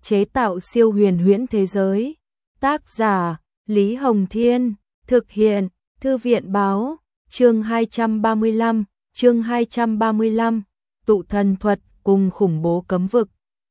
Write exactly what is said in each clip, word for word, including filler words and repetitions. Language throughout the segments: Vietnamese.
chế tạo siêu huyền huyễn thế giới. Tác giả Lý Hồng Thiên, thực hiện Thư viện Báo. Chương hai trăm ba mươi lăm, chương hai trăm ba mươi lăm, tụ thần thuật cùng khủng bố cấm vực.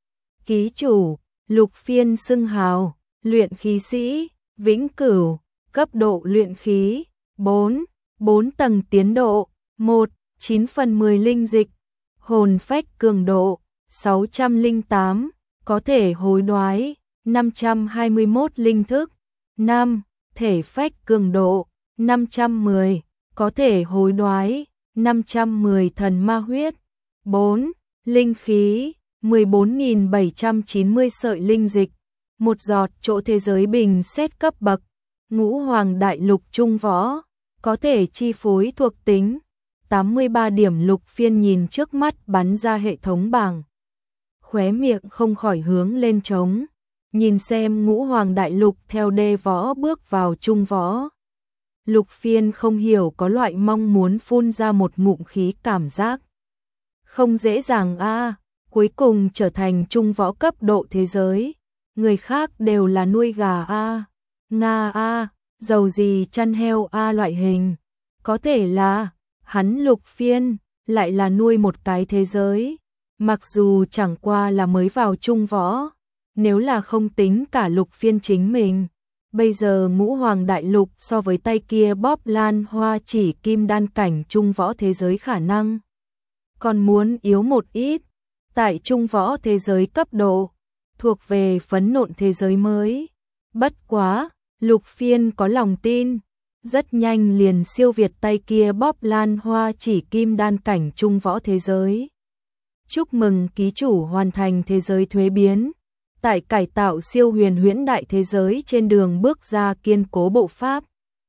Ký chủ, Lục Phiên xưng hào, luyện khí sĩ, vĩnh cửu, cấp độ luyện khí, bốn, bốn tầng tiến độ, một, chín phần mười linh dịch, hồn phách cường độ, sáu trăm lẻ tám, có thể hối đoái, năm trăm hai mươi mốt linh thức, năm, thể phách cường độ, năm trăm mười, có thể hối đoái, năm trăm mười thần ma huyết, bốn, linh khí, mười bốn nghìn bảy trăm chín mươi sợi linh dịch, một giọt chỗ thế giới bình xét cấp bậc, ngũ hoàng đại lục trung võ, có thể chi phối thuộc tính, tám mươi ba điểm. Lục Phiên nhìn trước mắt bắn ra hệ thống bảng, khóe miệng không khỏi hướng lên trống, nhìn xem ngũ hoàng đại lục theo đê võ bước vào trung võ. Lục Phiên không hiểu có loại mong muốn phun ra một ngụm khí cảm giác. Không dễ dàng a, à, cuối cùng trở thành trung võ cấp độ thế giới, người khác đều là nuôi gà a, à, nga a, à, dầu gì chăn heo a à loại hình, có thể là hắn Lục Phiên lại là nuôi một cái thế giới, mặc dù chẳng qua là mới vào trung võ, nếu là không tính cả Lục Phiên chính mình. Bây giờ ngũ hoàng đại lục so với tay kia bóp lan hoa chỉ kim đan cảnh trung võ thế giới khả năng còn muốn yếu một ít. Tại trung võ thế giới cấp độ thuộc về phấn nộn thế giới mới. Bất quá, Lục Phiên có lòng tin, rất nhanh liền siêu việt tay kia bóp lan hoa chỉ kim đan cảnh trung võ thế giới. Chúc mừng ký chủ hoàn thành thế giới thuế biến. Tại cải tạo siêu huyền huyễn đại thế giới trên đường bước ra kiên cố bộ pháp.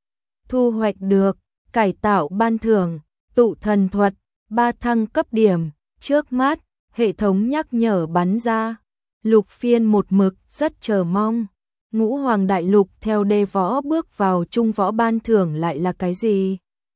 Thu hoạch được, cải tạo ban thưởng, tụ thần thuật, ba thăng cấp điểm, trước mắt, hệ thống nhắc nhở bắn ra. Lục Phiên một mực rất chờ mong, ngũ hoàng đại lục theo đê võ bước vào trung võ ban thưởng lại là cái gì?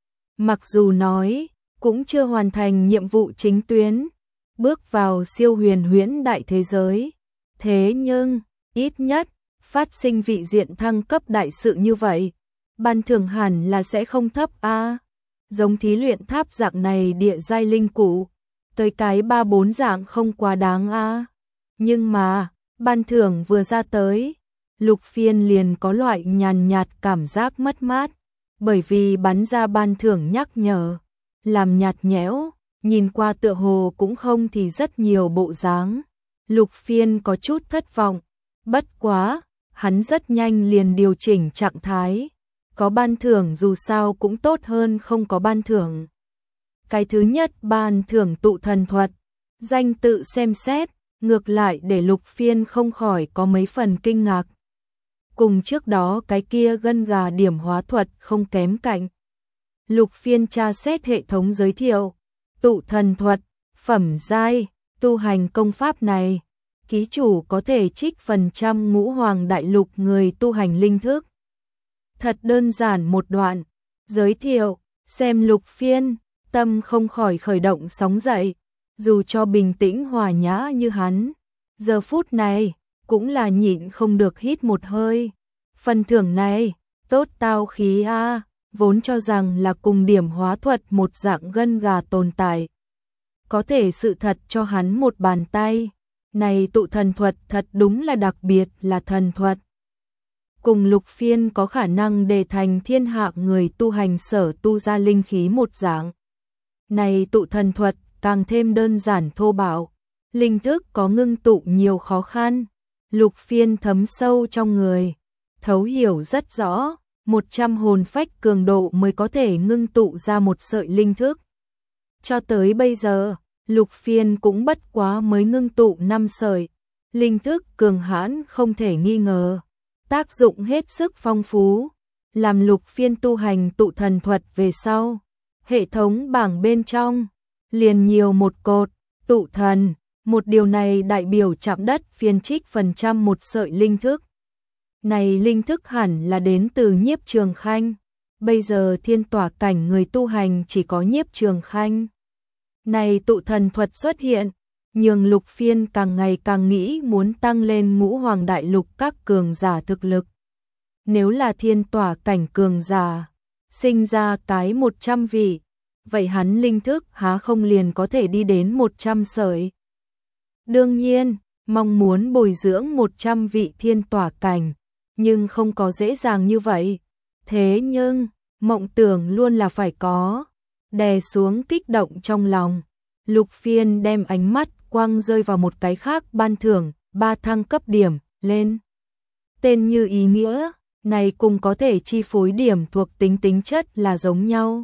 Mặc dù nói, cũng chưa hoàn thành nhiệm vụ chính tuyến, bước vào siêu huyền huyễn đại thế giới. Thế nhưng, ít nhất, phát sinh vị diện thăng cấp đại sự như vậy, ban thưởng hẳn là sẽ không thấp a. À. Giống thí luyện tháp dạng này địa giai linh cụ, tới cái ba bốn dạng không quá đáng a. À. Nhưng mà, ban thưởng vừa ra tới, Lục Phiên liền có loại nhàn nhạt cảm giác mất mát, bởi vì bắn ra ban thưởng nhắc nhở, làm nhạt nhẽo, nhìn qua tựa hồ cũng không thì rất nhiều bộ dáng. Lục Phiên có chút thất vọng, bất quá, hắn rất nhanh liền điều chỉnh trạng thái, có ban thưởng dù sao cũng tốt hơn không có ban thưởng. Cái thứ nhất ban thưởng tụ thần thuật, danh tự xem xét, ngược lại để Lục Phiên không khỏi có mấy phần kinh ngạc. Cùng trước đó cái kia gân gà điểm hóa thuật không kém cạnh. Lục Phiên tra xét hệ thống giới thiệu, tụ thần thuật, phẩm giai. Tu hành công pháp này, ký chủ có thể trích phần trăm ngũ hoàng đại lục người tu hành linh thức. Thật đơn giản một đoạn, giới thiệu, xem Lục Phiên, tâm không khỏi khởi động sóng dậy, dù cho bình tĩnh hòa nhã như hắn, giờ phút này, cũng là nhịn không được hít một hơi. Phần thưởng này, tốt tao khí a, vốn cho rằng là cùng điểm hóa thuật một dạng gân gà tồn tại. Có thể sự thật cho hắn một bàn tay, này tụ thần thuật thật đúng là đặc biệt là thần thuật. Cùng Lục Phiên có khả năng đề thành thiên hạ người tu hành sở tu ra linh khí một dạng. Này tụ thần thuật càng thêm đơn giản thô bạo, linh thức có ngưng tụ nhiều khó khăn. Lục Phiên thấm sâu trong người, thấu hiểu rất rõ, một trăm hồn phách cường độ mới có thể ngưng tụ ra một sợi linh thức. Cho tới bây giờ, Lục Phiên cũng bất quá mới ngưng tụ năm sợi, linh thức cường hãn không thể nghi ngờ, tác dụng hết sức phong phú, làm Lục Phiên tu hành tụ thần thuật về sau, hệ thống bảng bên trong liền nhiều một cột tụ thần, một điều này đại biểu chạm đất phiên trích phần trăm một sợi linh thức. Này linh thức hẳn là đến từ Nhiếp Trường Khanh, bây giờ thiên tỏa cảnh người tu hành chỉ có Nhiếp Trường Khanh. Này tụ thần thuật xuất hiện, nhường Lục Phiên càng ngày càng nghĩ muốn tăng lên Ngũ Hoàng Đại Lục các cường giả thực lực. Nếu là thiên tỏa cảnh cường giả, sinh ra cái một trăm vị, vậy hắn linh thức há không liền có thể đi đến một trăm sợi. Đương nhiên, mong muốn bồi dưỡng một trăm vị thiên tỏa cảnh, nhưng không có dễ dàng như vậy. Thế nhưng, mộng tưởng luôn là phải có. Đè xuống kích động trong lòng, Lục Phiên đem ánh mắt quăng rơi vào một cái khác ban thưởng, ba thăng cấp điểm, lên. Tên như ý nghĩa, này cùng có thể chi phối điểm thuộc tính tính chất là giống nhau.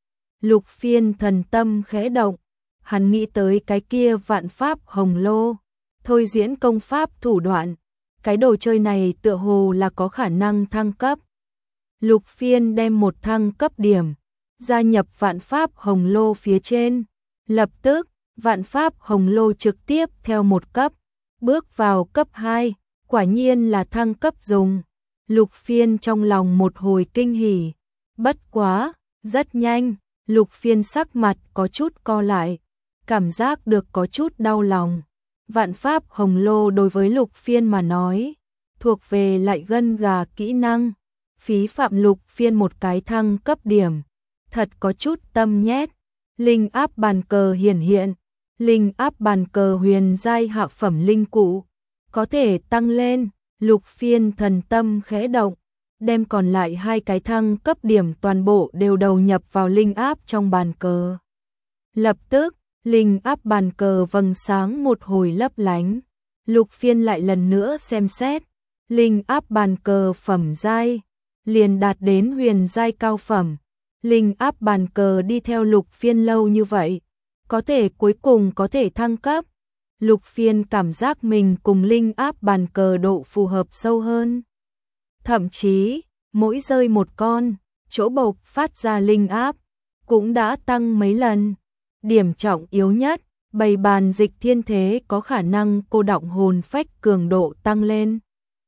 Lục Phiên thần tâm khẽ động, hắn nghĩ tới cái kia vạn pháp hồng lô, thôi diễn công pháp thủ đoạn, cái đồ chơi này tựa hồ là có khả năng thăng cấp. Lục Phiên đem một thăng cấp điểm, gia nhập vạn pháp hồng lô phía trên, lập tức, vạn pháp hồng lô trực tiếp theo một cấp, bước vào cấp hai, quả nhiên là thăng cấp dùng. Lục Phiên trong lòng một hồi kinh hỉ, bất quá, rất nhanh, Lục Phiên sắc mặt có chút co lại, cảm giác được có chút đau lòng. Vạn pháp hồng lô đối với Lục Phiên mà nói, thuộc về lại gân gà kỹ năng, phí phạm Lục Phiên một cái thăng cấp điểm, thật có chút tâm nhét. Linh áp bàn cờ hiển hiện, linh áp bàn cờ huyền giai hạ phẩm linh cụ, có thể tăng lên. Lục Phiên thần tâm khẽ động, đem còn lại hai cái thăng cấp điểm toàn bộ đều đầu nhập vào linh áp trong bàn cờ. Lập tức, linh áp bàn cờ vầng sáng một hồi lấp lánh. Lục Phiên lại lần nữa xem xét, linh áp bàn cờ phẩm giai liền đạt đến huyền giai cao phẩm. Linh áp bàn cờ đi theo Lục Phiên lâu như vậy, có thể cuối cùng có thể thăng cấp. Lục Phiên cảm giác mình cùng linh áp bàn cờ độ phù hợp sâu hơn. Thậm chí, mỗi rơi một con, chỗ bộc phát ra linh áp, cũng đã tăng mấy lần. Điểm trọng yếu nhất, bày bàn dịch thiên thế có khả năng cô đọng hồn phách cường độ tăng lên.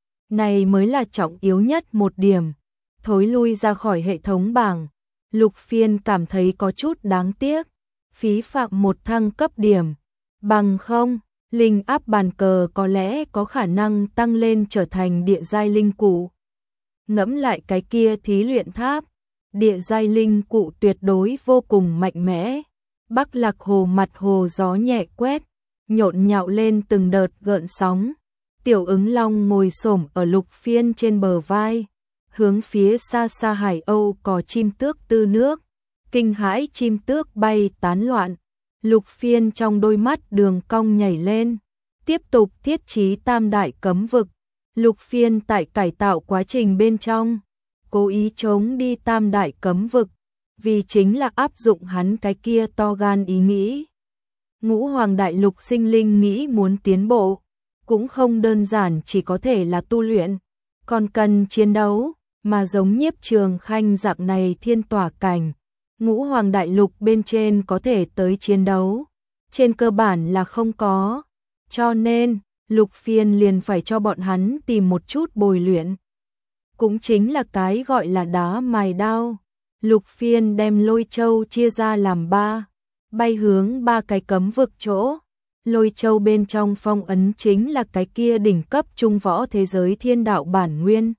Này mới là trọng yếu nhất một điểm. Thối lui ra khỏi hệ thống bảng, Lục Phiên cảm thấy có chút đáng tiếc, phí phạm một thăng cấp điểm. Bằng không, linh áp bàn cờ có lẽ có khả năng tăng lên trở thành địa giai linh cụ. Ngẫm lại cái kia thí luyện tháp, địa giai linh cụ tuyệt đối vô cùng mạnh mẽ. Bắc Lạc Hồ mặt hồ gió nhẹ quét, nhộn nhạo lên từng đợt gợn sóng. Tiểu Ứng Long ngồi xổm ở Lục Phiên trên bờ vai, hướng phía xa xa Hải Âu có chim tước tư nước, kinh hãi chim tước bay tán loạn. Lục Phiên trong đôi mắt đường cong nhảy lên, tiếp tục thiết trí tam đại cấm vực. Lục Phiên tại cải tạo quá trình bên trong, cố ý chống đi tam đại cấm vực, vì chính là áp dụng hắn cái kia to gan ý nghĩ. Ngũ Hoàng Đại Lục sinh linh nghĩ muốn tiến bộ, cũng không đơn giản chỉ có thể là tu luyện, còn cần chiến đấu, mà giống Nhiếp Trường Khanh dạng này thiên tỏa cảnh. Ngũ Hoàng Đại Lục bên trên có thể tới chiến đấu, trên cơ bản là không có, cho nên Lục Phiên liền phải cho bọn hắn tìm một chút bồi luyện. Cũng chính là cái gọi là đá mài đao. Lục Phiên đem Lôi Châu chia ra làm ba, bay hướng ba cái cấm vực chỗ. Lôi Châu bên trong phong ấn chính là cái kia đỉnh cấp trung võ thế giới thiên đạo bản nguyên,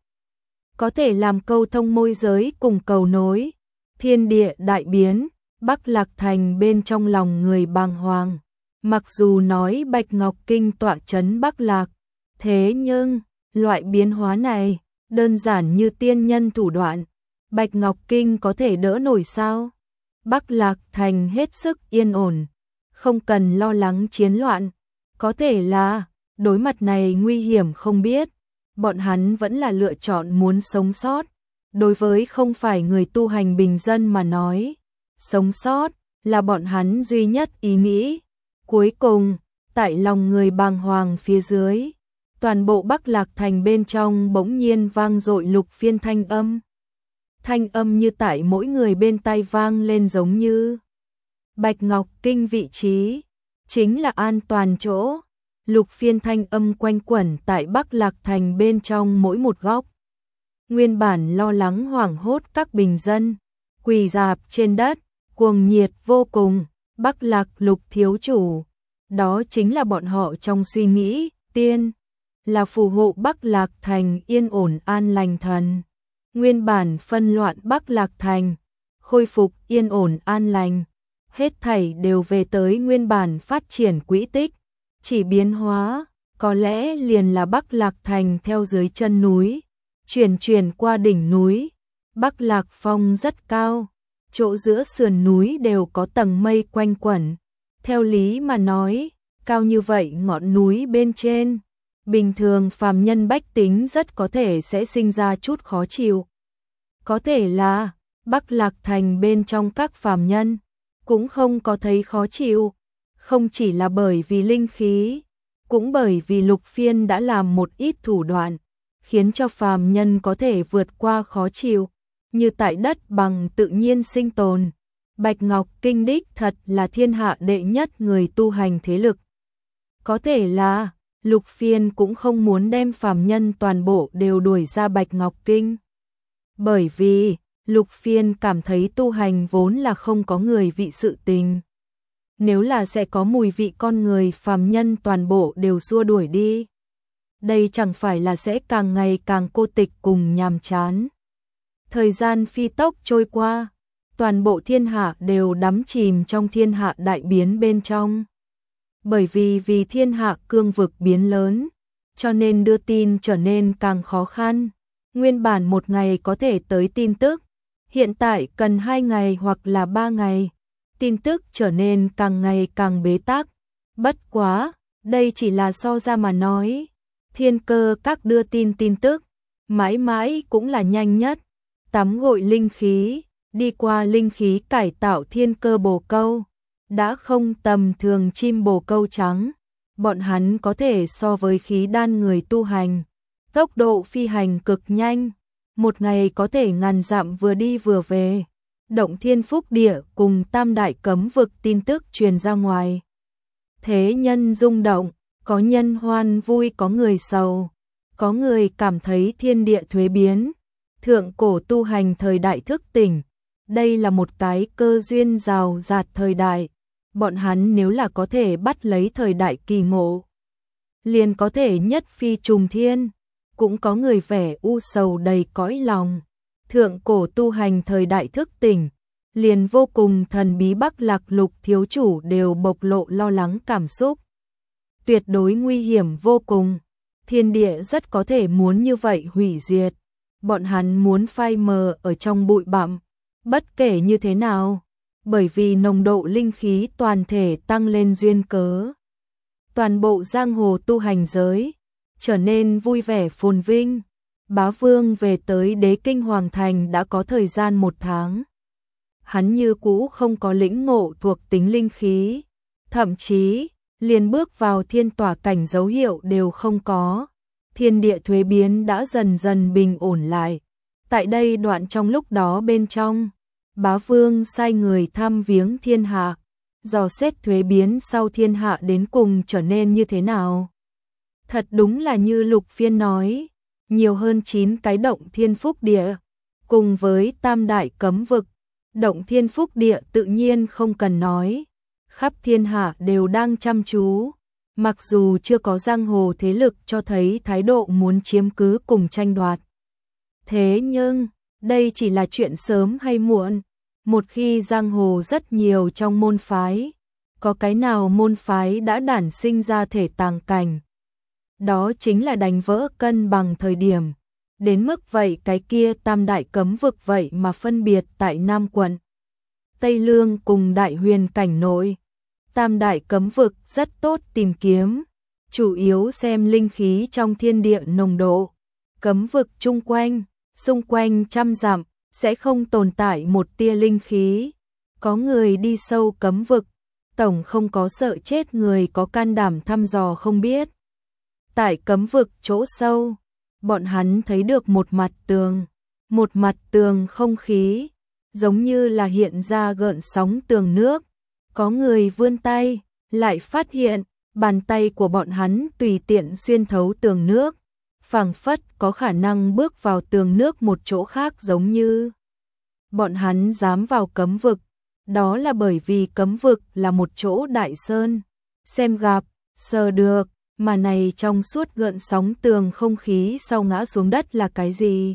có thể làm câu thông môi giới cùng cầu nối. Thiên địa đại biến, Bắc Lạc Thành bên trong lòng người bàng hoàng. Mặc dù nói Bạch Ngọc Kinh tọa trấn Bắc Lạc, thế nhưng, loại biến hóa này, đơn giản như tiên nhân thủ đoạn. Bạch Ngọc Kinh có thể đỡ nổi sao? Bắc Lạc Thành hết sức yên ổn, không cần lo lắng chiến loạn. Có thể là, đối mặt này nguy hiểm không biết, bọn hắn vẫn là lựa chọn muốn sống sót. Đối với không phải người tu hành bình dân mà nói, sống sót là bọn hắn duy nhất ý nghĩ. Cuối cùng, tại lòng người bàng hoàng phía dưới, toàn bộ Bắc Lạc Thành bên trong bỗng nhiên vang dội Lục Phiên thanh âm. Thanh âm như tại mỗi người bên tai vang lên giống như Bạch Ngọc Kinh vị trí, chính là an toàn chỗ. Lục Phiên thanh âm quanh quẩn tại Bắc Lạc Thành bên trong mỗi một góc. Nguyên bản lo lắng hoảng hốt các bình dân, quỳ rạp trên đất, cuồng nhiệt vô cùng. Bắc Lạc Lục thiếu chủ, đó chính là bọn họ trong suy nghĩ, tiên là phù hộ Bắc Lạc Thành yên ổn an lành thần. Nguyên bản phân loạn Bắc Lạc Thành, khôi phục yên ổn an lành, hết thảy đều về tới nguyên bản phát triển quỹ tích, chỉ biến hóa, có lẽ liền là Bắc Lạc Thành theo dưới chân núi, chuyển chuyển qua đỉnh núi. Bắc Lạc Phong rất cao, chỗ giữa sườn núi đều có tầng mây quanh quẩn. Theo lý mà nói, cao như vậy ngọn núi bên trên, bình thường phàm nhân bách tính rất có thể sẽ sinh ra chút khó chịu. Có thể là Bắc Lạc Thành bên trong các phàm nhân cũng không có thấy khó chịu, không chỉ là bởi vì linh khí, cũng bởi vì Lục Phiên đã làm một ít thủ đoạn, khiến cho phàm nhân có thể vượt qua khó chịu, như tại đất bằng tự nhiên sinh tồn. Bạch Ngọc Kinh đích thật là thiên hạ đệ nhất người tu hành thế lực. Có thể là Lục Phiên cũng không muốn đem phàm nhân toàn bộ đều đuổi ra Bạch Ngọc Kinh. Bởi vì Lục Phiên cảm thấy tu hành vốn là không có người vị sự tình. Nếu là sẽ có mùi vị con người phàm nhân toàn bộ đều xua đuổi đi. Đây chẳng phải là sẽ càng ngày càng cô tịch cùng nhàm chán. Thời gian phi tốc trôi qua, toàn bộ thiên hạ đều đắm chìm trong thiên hạ đại biến bên trong. Bởi vì vì thiên hạ cương vực biến lớn, cho nên đưa tin trở nên càng khó khăn. Nguyên bản một ngày có thể tới tin tức, hiện tại cần hai ngày hoặc là ba ngày. Tin tức trở nên càng ngày càng bế tắc. Bất quá, đây chỉ là so ra mà nói. Thiên Cơ Các đưa tin tin tức, mãi mãi cũng là nhanh nhất. Tắm gội linh khí, đi qua linh khí cải tạo thiên cơ bồ câu, đã không tầm thường chim bồ câu trắng. Bọn hắn có thể so với khí đan người tu hành, tốc độ phi hành cực nhanh, một ngày có thể ngàn dặm vừa đi vừa về. Động Thiên Phúc Địa cùng Tam Đại Cấm Vực tin tức truyền ra ngoài. Thế nhân rung động, có nhân hoan vui có người sầu, có người cảm thấy thiên địa thuế biến, thượng cổ tu hành thời đại thức tỉnh. Đây là một cái cơ duyên rào rạt thời đại, bọn hắn nếu là có thể bắt lấy thời đại kỳ ngộ, liền có thể nhất phi trùng thiên. Cũng có người vẻ u sầu đầy cõi lòng. Thượng cổ tu hành thời đại thức tỉnh, liền vô cùng thần bí Bắc Lạc Lục thiếu chủ đều bộc lộ lo lắng cảm xúc. Tuyệt đối nguy hiểm vô cùng, thiên địa rất có thể muốn như vậy hủy diệt. Bọn hắn muốn phai mờ ở trong bụi bặm, bất kể như thế nào, bởi vì nồng độ linh khí toàn thể tăng lên duyên cớ. Toàn bộ giang hồ tu hành giới trở nên vui vẻ phồn vinh. Bá Vương về tới Đế Kinh Hoàng Thành đã có thời gian một tháng. Hắn như cũ không có lĩnh ngộ thuộc tính linh khí, thậm chí liền bước vào thiên tỏa cảnh dấu hiệu đều không có. Thiên địa thuế biến đã dần dần bình ổn lại. Tại đây đoạn trong lúc đó bên trong, Bá Vương sai người thăm viếng thiên hạ, dò xét thuế biến sau thiên hạ đến cùng trở nên như thế nào. Thật đúng là như Lục Phiên nói, nhiều hơn chín cái động thiên phúc địa, cùng với Tam Đại Cấm Vực. Động thiên phúc địa tự nhiên không cần nói, khắp thiên hạ đều đang chăm chú. Mặc dù chưa có giang hồ thế lực cho thấy thái độ muốn chiếm cứ cùng tranh đoạt. Thế nhưng, đây chỉ là chuyện sớm hay muộn. Một khi giang hồ rất nhiều trong môn phái, có cái nào môn phái đã đản sinh ra thể tàng cảnh, đó chính là đánh vỡ cân bằng thời điểm. Đến mức vậy cái kia Tam Đại Cấm Vực vậy mà phân biệt tại Nam quận, Tây Lương cùng Đại Huyền cảnh nội. Tam Đại Cấm Vực rất tốt tìm kiếm, chủ yếu xem linh khí trong thiên địa nồng độ. Cấm vực chung quanh, xung quanh trăm dặm, sẽ không tồn tại một tia linh khí. Có người đi sâu cấm vực, tổng không có sợ chết người có can đảm thăm dò không biết. Tại cấm vực chỗ sâu, bọn hắn thấy được một mặt tường, một mặt tường không khí, giống như là hiện ra gợn sóng tường nước. Có người vươn tay, lại phát hiện, bàn tay của bọn hắn tùy tiện xuyên thấu tường nước, phảng phất có khả năng bước vào tường nước một chỗ khác giống như. Bọn hắn dám vào cấm vực, đó là bởi vì cấm vực là một chỗ đại sơn, xem gặp, sờ được, mà này trong suốt gợn sóng tường không khí sau ngã xuống đất là cái gì?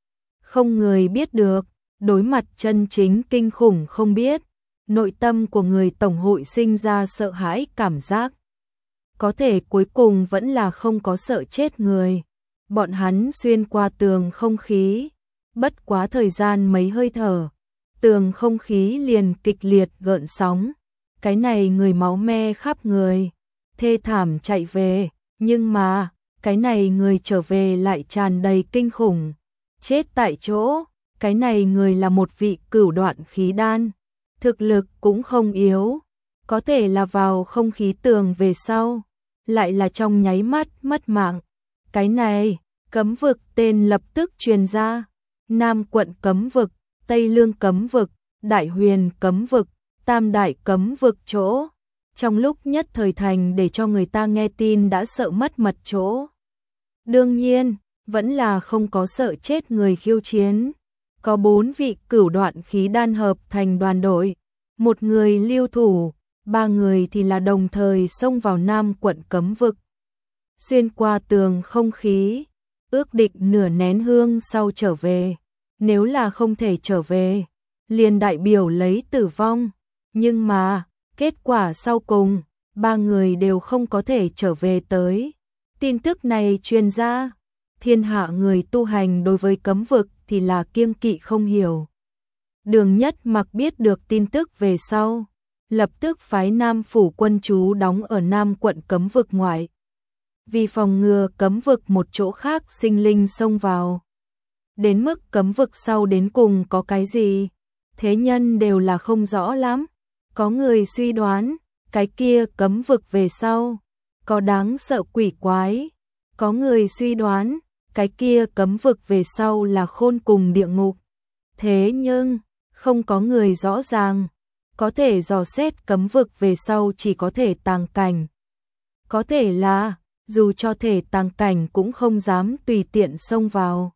Không người biết được, đối mặt chân chính kinh khủng không biết, nội tâm của người tổng hội sinh ra sợ hãi cảm giác. Có thể cuối cùng vẫn là không có sợ chết người. Bọn hắn xuyên qua tường không khí, bất quá thời gian mấy hơi thở, tường không khí liền kịch liệt gợn sóng. Cái này người máu me khắp người, thê thảm chạy về, nhưng mà, cái này người trở về lại tràn đầy kinh khủng. Chết tại chỗ, cái này người là một vị cửu đoạn khí đan, thực lực cũng không yếu, có thể là vào không khí tường về sau, lại là trong nháy mắt mất mạng. Cái này, cấm vực tên lập tức truyền ra, Nam quận cấm vực, Tây Lương cấm vực, Đại Huyền cấm vực, Tam Đại cấm vực chỗ. Trong lúc nhất thời thành để cho người ta nghe tin đã sợ mất mật chỗ. Đương nhiên, vẫn là không có sợ chết người khiêu chiến. Có bốn vị cửu đoạn khí đan hợp thành đoàn đội, một người lưu thủ, ba người thì là đồng thời xông vào Nam quận cấm vực. Xuyên qua tường không khí, ước định nửa nén hương sau trở về. Nếu là không thể trở về, liền đại biểu lấy tử vong. Nhưng mà, kết quả sau cùng, ba người đều không có thể trở về tới. Tin tức này truyền ra, thiên hạ người tu hành đối với cấm vực thì là kiêng kỵ không hiểu. Đường Nhất Mặc biết được tin tức về sau, lập tức phái Nam phủ quân trú đóng ở Nam quận cấm vực ngoại. Vì phòng ngừa cấm vực một chỗ khác sinh linh xông vào. Đến mức cấm vực sau đến cùng có cái gì, thế nhân đều là không rõ lắm. Có người suy đoán, cái kia cấm vực về sau, có đáng sợ quỷ quái. Có người suy đoán, cái kia cấm vực về sau là khôn cùng địa ngục. Thế nhưng, không có người rõ ràng, có thể dò xét cấm vực về sau chỉ có thể tàng cảnh. Có thể là, dù cho thể tàng cảnh cũng không dám tùy tiện xông vào.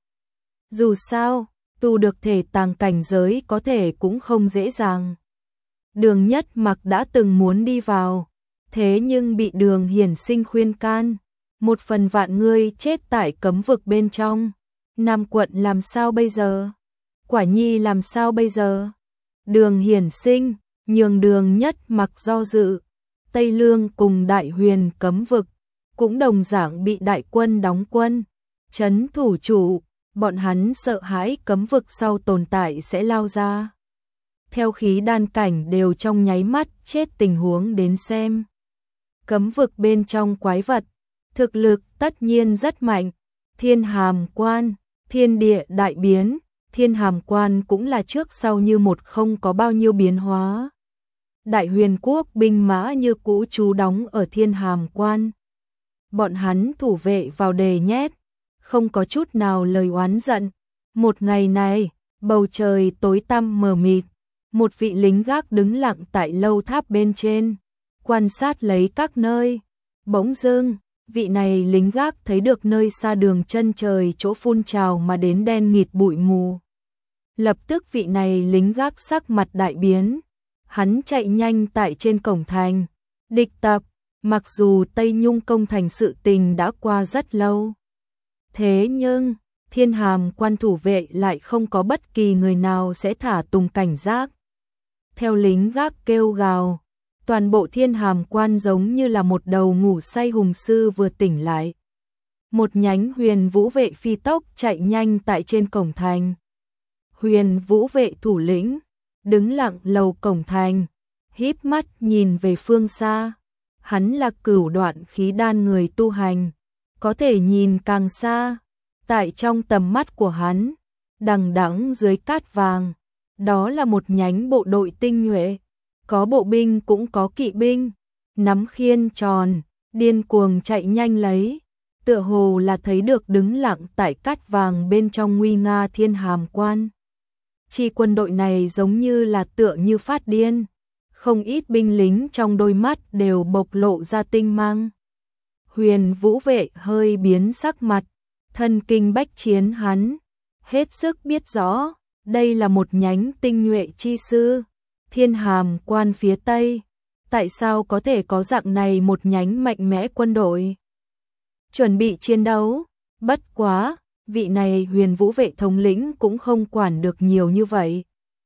Dù sao, tu được thể tàng cảnh giới có thể cũng không dễ dàng. Đường Nhất Mặc đã từng muốn đi vào, thế nhưng bị Đường Hiển Sinh khuyên can. Một phần vạn ngươi chết tại cấm vực bên trong. Nam quận làm sao bây giờ? Quả Nhi làm sao bây giờ? Đường Hiển Sinh, nhường Đường Nhất Mặc do dự. Tây Lương cùng Đại Huyền cấm vực, cũng đồng dạng bị đại quân đóng quân. Trấn thủ chủ, bọn hắn sợ hãi cấm vực sau tồn tại sẽ lao ra. Theo khí đan cảnh đều trong nháy mắt chết tình huống đến xem. Cấm vực bên trong quái vật, thực lực tất nhiên rất mạnh. Thiên Hàm Quan, thiên địa đại biến, Thiên Hàm Quan cũng là trước sau như một không có bao nhiêu biến hóa. Đại Huyền quốc binh mã như cũ trú đóng ở Thiên Hàm Quan. Bọn hắn thủ vệ vào đề nhét, không có chút nào lời oán giận. Một ngày này, bầu trời tối tăm mờ mịt, một vị lính gác đứng lặng tại lâu tháp bên trên, quan sát lấy các nơi. Bỗng dưng, vị này lính gác thấy được nơi xa đường chân trời chỗ phun trào mà đến đen nghịt bụi mù. Lập tức vị này lính gác sắc mặt đại biến, hắn chạy nhanh tại trên cổng thành. Địch tập, mặc dù Tây Nhung công thành sự tình đã qua rất lâu. Thế nhưng, Thiên Hàm Quan thủ vệ lại không có bất kỳ người nào sẽ thả tùng cảnh giác. Theo lính gác kêu gào, toàn bộ Thiên Hàm Quan giống như là một đầu ngủ say hùng sư vừa tỉnh lại. Một nhánh Huyền Vũ vệ phi tốc chạy nhanh tại trên cổng thành. Huyền Vũ vệ thủ lĩnh đứng lặng lầu cổng thành, híp mắt nhìn về phương xa. Hắn là cửu đoạn khí đan người tu hành, có thể nhìn càng xa. Tại trong tầm mắt của hắn, đằng đẵng dưới cát vàng, đó là một nhánh bộ đội tinh nhuệ, có bộ binh cũng có kỵ binh, nắm khiên tròn, điên cuồng chạy nhanh lấy, tựa hồ là thấy được đứng lặng tại cát vàng bên trong nguy nga Thiên Hàm Quan. Chi quân đội này giống như là tựa như phát điên, không ít binh lính trong đôi mắt đều bộc lộ ra tinh mang. Huyền Vũ vệ hơi biến sắc mặt, thân kinh bách chiến hắn, hết sức biết rõ, đây là một nhánh tinh nhuệ chi sư. Thiên Hàm Quan phía Tây, Tại sao có thể có dạng này một nhánh mạnh mẽ quân đội? Chuẩn bị chiến đấu, bất quá, vị này Huyền Vũ vệ thống lĩnh cũng không quản được nhiều như vậy.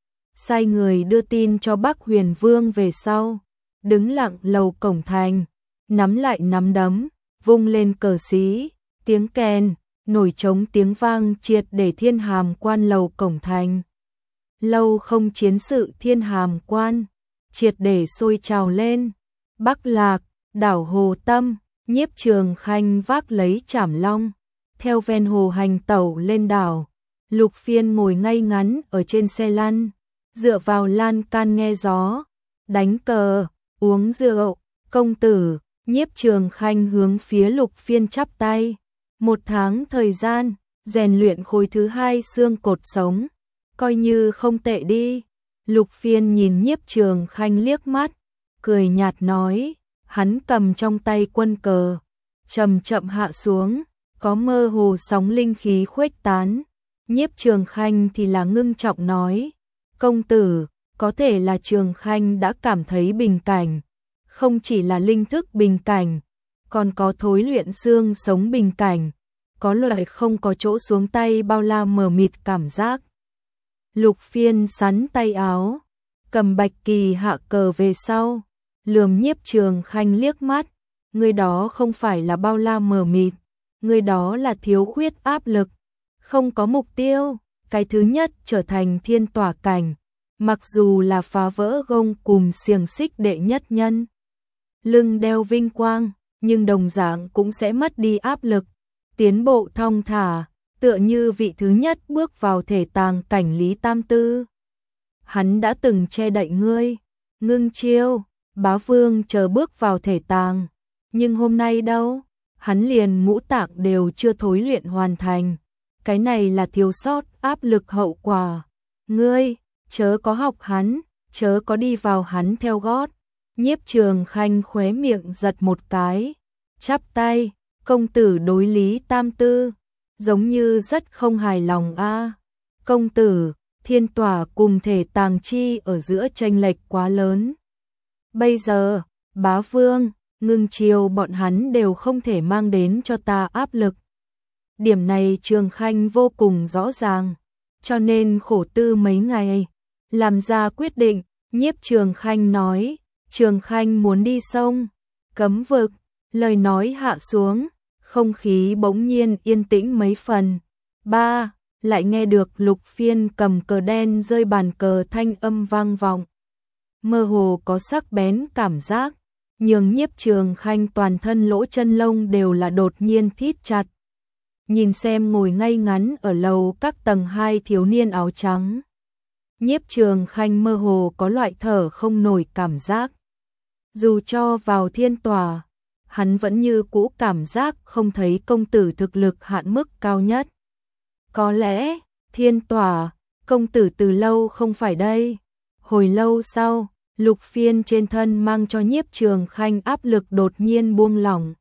Sai người đưa tin cho Bắc Huyền Vương về sau, đứng lặng lầu cổng thành, nắm lại nắm đấm, vung lên cờ xí, tiếng kèn, nổi trống tiếng vang triệt để Thiên Hàm Quan lầu cổng thành. Lâu không chiến sự Thiên Hàm Quan, triệt để sôi trào lên. Bắc Lạc, đảo Hồ Tâm, Nhiếp Trường Khanh vác lấy Trảm Long, theo ven hồ hành tẩu lên đảo. Lục Phiên ngồi ngay ngắn ở trên xe lăn, dựa vào lan can nghe gió, đánh cờ, uống rượu. Công tử, Nhiếp Trường Khanh hướng phía Lục Phiên chắp tay. Một tháng thời gian, rèn luyện khối thứ hai xương cột sống, coi như không tệ đi. Lục Phiên nhìn Nhiếp Trường Khanh liếc mắt, cười nhạt nói, hắn cầm trong tay quân cờ, chậm chậm hạ xuống, có mơ hồ sóng linh khí khuếch tán. Nhiếp Trường Khanh thì là ngưng trọng nói, công tử, có thể là Trường Khanh đã cảm thấy bình cảnh, không chỉ là linh thức bình cảnh, còn có thối luyện xương sống bình cảnh, có loại không có chỗ xuống tay bao la mờ mịt cảm giác. Lục Phiên sắn tay áo, cầm bạch kỳ hạ cờ về sau, lườm Nhiếp Trường Khanh liếc mắt, người đó không phải là bao la mờ mịt, người đó là thiếu khuyết áp lực, không có mục tiêu. Cái thứ nhất trở thành thiên tỏa cảnh, mặc dù là phá vỡ gông cùm xiềng xích đệ nhất nhân, lưng đeo vinh quang, nhưng đồng dạng cũng sẽ mất đi áp lực, tiến bộ thong thả, tựa như vị thứ nhất bước vào thể tàng cảnh Lý Tam Tư. Hắn đã từng che đậy ngươi, Ngưng Chiêu, Bá Vương chờ bước vào thể tàng, nhưng hôm nay đâu, hắn liền ngũ tạng đều chưa thối luyện hoàn thành. Cái này là thiếu sót áp lực hậu quả. Ngươi, chớ có học hắn, chớ có đi vào hắn theo gót. Nhiếp Trường Khanh khóe miệng giật một cái, chắp tay, công tử đối Lý Tam Tư, giống như rất không hài lòng a. À. Công tử, thiên tỏa cùng thể tàng chi ở giữa chênh lệch quá lớn. Bây giờ, Bá Vương, Ngưng Chiêu bọn hắn đều không thể mang đến cho ta áp lực. Điểm này Trường Khanh vô cùng rõ ràng, cho nên khổ tư mấy ngày, làm ra quyết định. Nhiếp Trường Khanh nói, Trường Khanh muốn đi sông, cấm vực, lời nói hạ xuống, không khí bỗng nhiên yên tĩnh mấy phần. Ba, lại nghe được Lục Phiên cầm cờ đen rơi bàn cờ thanh âm vang vọng. Mơ hồ có sắc bén cảm giác, nhường Nhiếp Trường Khanh toàn thân lỗ chân lông đều là đột nhiên thít chặt. Nhìn xem ngồi ngay ngắn ở lầu các tầng hai thiếu niên áo trắng, Nhiếp Trường Khanh mơ hồ có loại thở không nổi cảm giác. Dù cho vào thiên tòa, hắn vẫn như cũ cảm giác không thấy công tử thực lực hạn mức cao nhất. Có lẽ, thiên tòa, công tử từ lâu không phải đây. Hồi lâu sau, Lục Phiên trên thân mang cho Nhiếp Trường Khanh áp lực đột nhiên buông lỏng.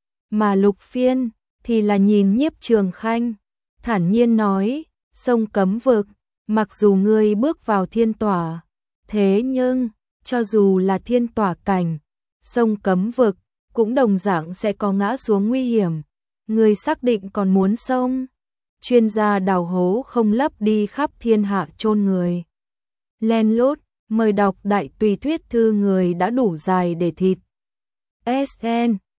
Mà Lục Phiên thì là nhìn Nhiếp Trường Khanh, thản nhiên nói, sông cấm vực, mặc dù ngươi bước vào thiên tỏa, thế nhưng, cho dù là thiên tỏa cảnh, sông cấm vực, cũng đồng dạng sẽ có ngã xuống nguy hiểm. Ngươi xác định còn muốn sông? Chuyên gia đào hố không lấp đi khắp thiên hạ chôn người. Len lút, mời đọc đại tùy thuyết thư người đã đủ dài để thịt. ét en